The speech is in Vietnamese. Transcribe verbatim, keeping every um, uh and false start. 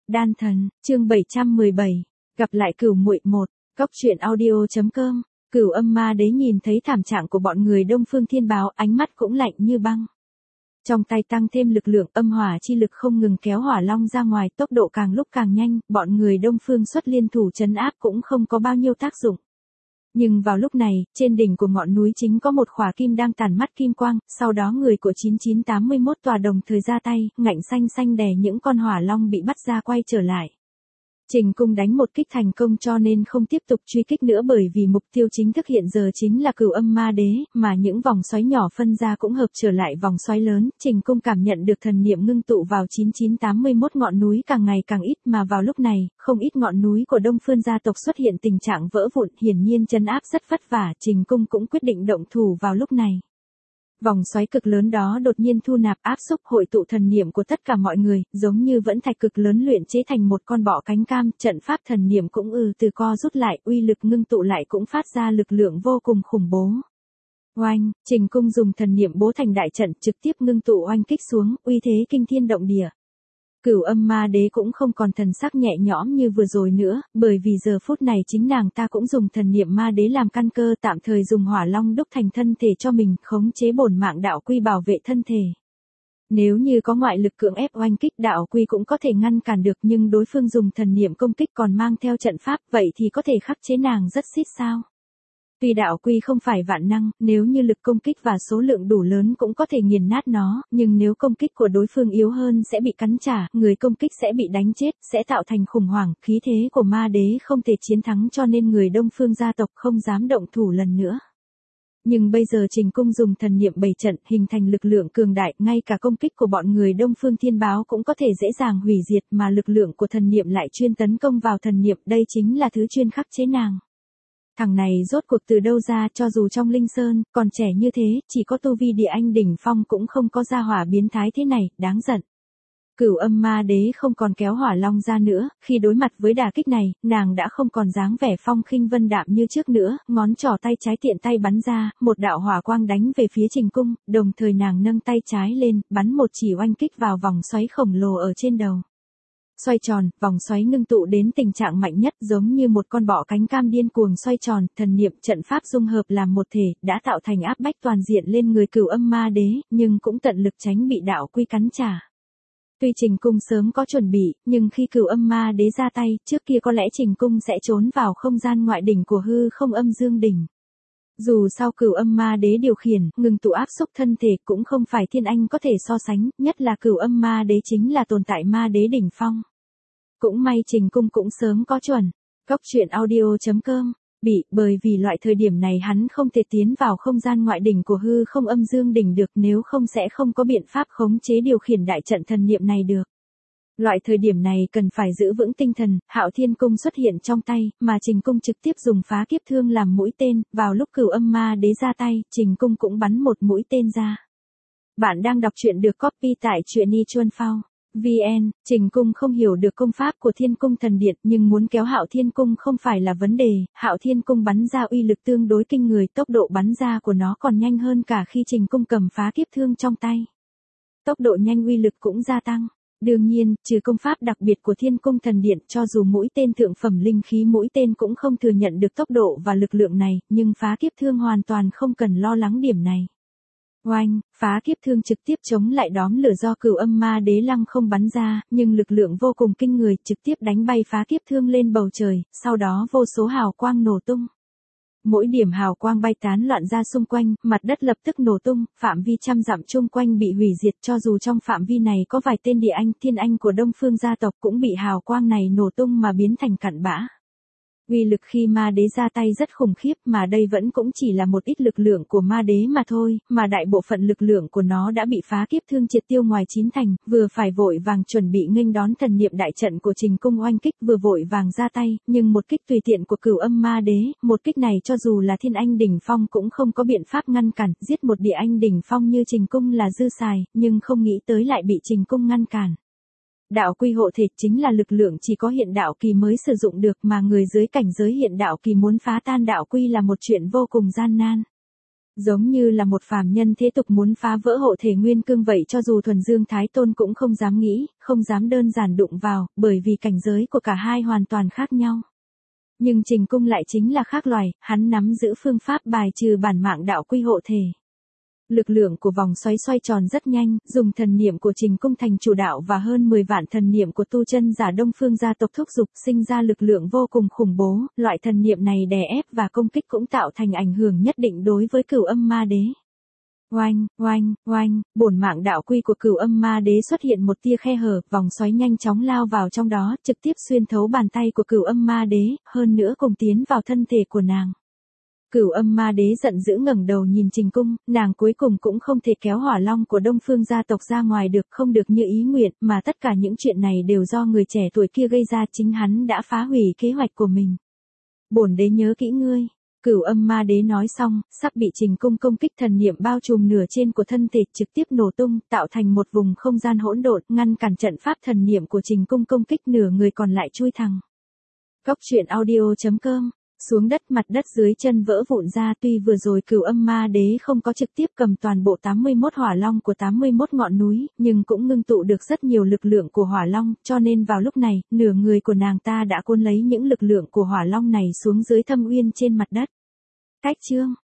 Đan thần, chương bảy trăm mười bảy, gặp lại Cửu muội một, cóc truyện audio chấm com. Cửu Âm Ma Đế nhìn thấy thảm trạng của bọn người Đông Phương Thiên Báo, ánh mắt cũng lạnh như băng. Trong tay tăng thêm lực lượng âm hỏa chi lực không ngừng kéo hỏa long ra ngoài, tốc độ càng lúc càng nhanh, bọn người Đông Phương xuất liên thủ trấn áp cũng không có bao nhiêu tác dụng. Nhưng vào lúc này, trên đỉnh của ngọn núi chính có một khỏa kim đang tản mắt kim quang, sau đó người của chín chín tám mươi mốt tòa đồng thời ra tay, ngạnh xanh xanh đè những con hỏa long bị bắt ra quay trở lại. Trình Cung đánh một kích thành công cho nên không tiếp tục truy kích nữa, bởi vì mục tiêu chính thức hiện giờ chính là Cửu Âm Ma Đế, mà những vòng xoáy nhỏ phân ra cũng hợp trở lại vòng xoáy lớn. Trình Cung cảm nhận được thần niệm ngưng tụ vào chín chín tám mươi mốt ngọn núi càng ngày càng ít, mà vào lúc này, không ít ngọn núi của Đông Phương gia tộc xuất hiện tình trạng vỡ vụn, hiển nhiên trấn áp rất vất vả. Trình Cung cũng quyết định động thủ vào lúc này. Vòng xoáy cực lớn đó đột nhiên thu nạp áp xúc hội tụ thần niệm của tất cả mọi người, giống như vẫn thạch cực lớn luyện chế thành một con bọ cánh cam, trận pháp thần niệm cũng ư từ co rút lại, uy lực ngưng tụ lại cũng phát ra lực lượng vô cùng khủng bố. Oanh, Trình Cung dùng thần niệm bố thành đại trận, trực tiếp ngưng tụ oanh kích xuống, uy thế kinh thiên động địa. Cửu Âm Ma Đế cũng không còn thần sắc nhẹ nhõm như vừa rồi nữa, bởi vì giờ phút này chính nàng ta cũng dùng thần niệm ma đế làm căn cơ, tạm thời dùng hỏa long đúc thành thân thể cho mình, khống chế bổn mạng đạo quy bảo vệ thân thể. Nếu như có ngoại lực cưỡng ép oanh kích, đạo quy cũng có thể ngăn cản được, nhưng đối phương dùng thần niệm công kích còn mang theo trận pháp, vậy thì có thể khắc chế nàng rất xít sao. Tuy đạo quy không phải vạn năng, nếu như lực công kích và số lượng đủ lớn cũng có thể nghiền nát nó, nhưng nếu công kích của đối phương yếu hơn sẽ bị cắn trả, người công kích sẽ bị đánh chết, sẽ tạo thành khủng hoảng, khí thế của ma đế không thể chiến thắng, cho nên người Đông Phương gia tộc không dám động thủ lần nữa. Nhưng bây giờ Trình Cung dùng thần niệm bày trận, hình thành lực lượng cường đại, ngay cả công kích của bọn người Đông Phương Thiên Báo cũng có thể dễ dàng hủy diệt, mà lực lượng của thần niệm lại chuyên tấn công vào thần niệm, đây chính là thứ chuyên khắc chế nàng. Thằng này rốt cuộc từ đâu ra, cho dù trong Linh Sơn, còn trẻ như thế, chỉ có tu vi địa anh đỉnh phong cũng không có gia hỏa biến thái thế này, đáng giận. Cửu Âm Ma Đế không còn kéo hỏa long ra nữa, khi đối mặt với đả kích này, nàng đã không còn dáng vẻ phong khinh vân đạm như trước nữa, ngón trỏ tay trái tiện tay bắn ra, một đạo hỏa quang đánh về phía Trình Cung, đồng thời nàng nâng tay trái lên, bắn một chỉ oanh kích vào vòng xoáy khổng lồ ở trên đầu. Xoay tròn, vòng xoáy ngưng tụ đến tình trạng mạnh nhất, giống như một con bọ cánh cam điên cuồng xoay tròn, thần niệm trận pháp dung hợp làm một thể, đã tạo thành áp bách toàn diện lên người Cửu Âm Ma Đế, nhưng cũng tận lực tránh bị đạo quy cắn trả. Tuy Trình Cung sớm có chuẩn bị, nhưng khi Cửu Âm Ma Đế ra tay, trước kia có lẽ Trình Cung sẽ trốn vào không gian ngoại đỉnh của hư không âm dương đỉnh. Dù sao Cửu Âm Ma Đế điều khiển, ngừng tụ áp xúc thân thể cũng không phải thiên anh có thể so sánh, nhất là Cửu Âm Ma Đế chính là tồn tại ma đế đỉnh phong. Cũng may Trình Cung cũng sớm có chuẩn. Cóc truyện audio chấm com. Bị, bởi vì loại thời điểm này hắn không thể tiến vào không gian ngoại đỉnh của hư không âm dương đỉnh được, nếu không sẽ không có biện pháp khống chế điều khiển đại trận thần niệm này được. Loại thời điểm này cần phải giữ vững tinh thần, Hạo Thiên Cung xuất hiện trong tay, mà Trình Cung trực tiếp dùng phá kiếp thương làm mũi tên, vào lúc Cửu Âm Ma Đế ra tay, Trình Cung cũng bắn một mũi tên ra. Bạn đang đọc truyện được copy tại truyện i chuan phao. vn, Trình Cung không hiểu được công pháp của Thiên Cung Thần Điện, nhưng muốn kéo Hạo Thiên Cung không phải là vấn đề, Hạo Thiên Cung bắn ra uy lực tương đối kinh người, tốc độ bắn ra của nó còn nhanh hơn cả khi Trình Cung cầm phá kiếp thương trong tay. Tốc độ nhanh uy lực cũng gia tăng. Đương nhiên, trừ công pháp đặc biệt của Thiên Cung Thần Điện, cho dù mũi tên thượng phẩm linh khí mũi tên cũng không thừa nhận được tốc độ và lực lượng này, nhưng phá kiếp thương hoàn toàn không cần lo lắng điểm này. Oanh, phá kiếp thương trực tiếp chống lại đóm lửa do Cửu Âm Ma Đế lăng không bắn ra, nhưng lực lượng vô cùng kinh người, trực tiếp đánh bay phá kiếp thương lên bầu trời, sau đó vô số hào quang nổ tung. Mỗi điểm hào quang bay tán loạn ra xung quanh, mặt đất lập tức nổ tung, phạm vi trăm dặm chung quanh bị hủy diệt, cho dù trong phạm vi này có vài tên địa anh, thiên anh của Đông Phương gia tộc cũng bị hào quang này nổ tung mà biến thành cặn bã. Uy lực khi ma đế ra tay rất khủng khiếp, mà đây vẫn cũng chỉ là một ít lực lượng của ma đế mà thôi, mà đại bộ phận lực lượng của nó đã bị phá kiếp thương triệt tiêu ngoài chín thành, vừa phải vội vàng chuẩn bị nghênh đón thần niệm đại trận của Trình Cung oanh kích, vừa vội vàng ra tay, nhưng một kích tùy tiện của Cửu Âm Ma Đế, một kích này cho dù là thiên anh đỉnh phong cũng không có biện pháp ngăn cản, giết một địa anh đỉnh phong như Trình Cung là dư xài, nhưng không nghĩ tới lại bị Trình Cung ngăn cản. Đạo quy hộ thể chính là lực lượng chỉ có hiện đạo kỳ mới sử dụng được, mà người dưới cảnh giới hiện đạo kỳ muốn phá tan đạo quy là một chuyện vô cùng gian nan. Giống như là một phàm nhân thế tục muốn phá vỡ hộ thể nguyên cương vậy, cho dù thuần dương thái tôn cũng không dám nghĩ, không dám đơn giản đụng vào, bởi vì cảnh giới của cả hai hoàn toàn khác nhau. Nhưng Trình Cung lại chính là khác loài, hắn nắm giữ phương pháp bài trừ bản mạng đạo quy hộ thể. Lực lượng của vòng xoáy xoay tròn rất nhanh, dùng thần niệm của Trình Cung thành chủ đạo và hơn mười vạn thần niệm của tu chân giả Đông Phương gia tộc thúc giục, sinh ra lực lượng vô cùng khủng bố, loại thần niệm này đè ép và công kích cũng tạo thành ảnh hưởng nhất định đối với Cửu Âm Ma Đế. Oanh, oanh, oanh, bổn mạng đạo quy của Cửu Âm Ma Đế xuất hiện một tia khe hở, vòng xoáy nhanh chóng lao vào trong đó, trực tiếp xuyên thấu bàn tay của Cửu Âm Ma Đế, hơn nữa cùng tiến vào thân thể của nàng. Cửu Âm Ma Đế giận dữ ngẩng đầu nhìn Trình Cung, nàng cuối cùng cũng không thể kéo hỏa long của Đông Phương gia tộc ra ngoài được, không được như ý nguyện, mà tất cả những chuyện này đều do người trẻ tuổi kia gây ra, chính hắn đã phá hủy kế hoạch của mình. Bổn đế nhớ kỹ ngươi. Cửu Âm Ma Đế nói xong, sắp bị Trình Cung công kích thần niệm bao trùm nửa trên của thân thể trực tiếp nổ tung, tạo thành một vùng không gian hỗn độn, ngăn cản trận pháp thần niệm của Trình Cung công kích, nửa người còn lại chui thẳng. Cốc truyện audio chấm com. Xuống đất, mặt đất dưới chân vỡ vụn ra, tuy vừa rồi Cửu Âm Ma Đế không có trực tiếp cầm toàn bộ tám mươi mốt hỏa long của tám mươi mốt ngọn núi, nhưng cũng ngưng tụ được rất nhiều lực lượng của hỏa long, cho nên vào lúc này, nửa người của nàng ta đã cuốn lấy những lực lượng của hỏa long này xuống dưới thâm uyên trên mặt đất. Cách chương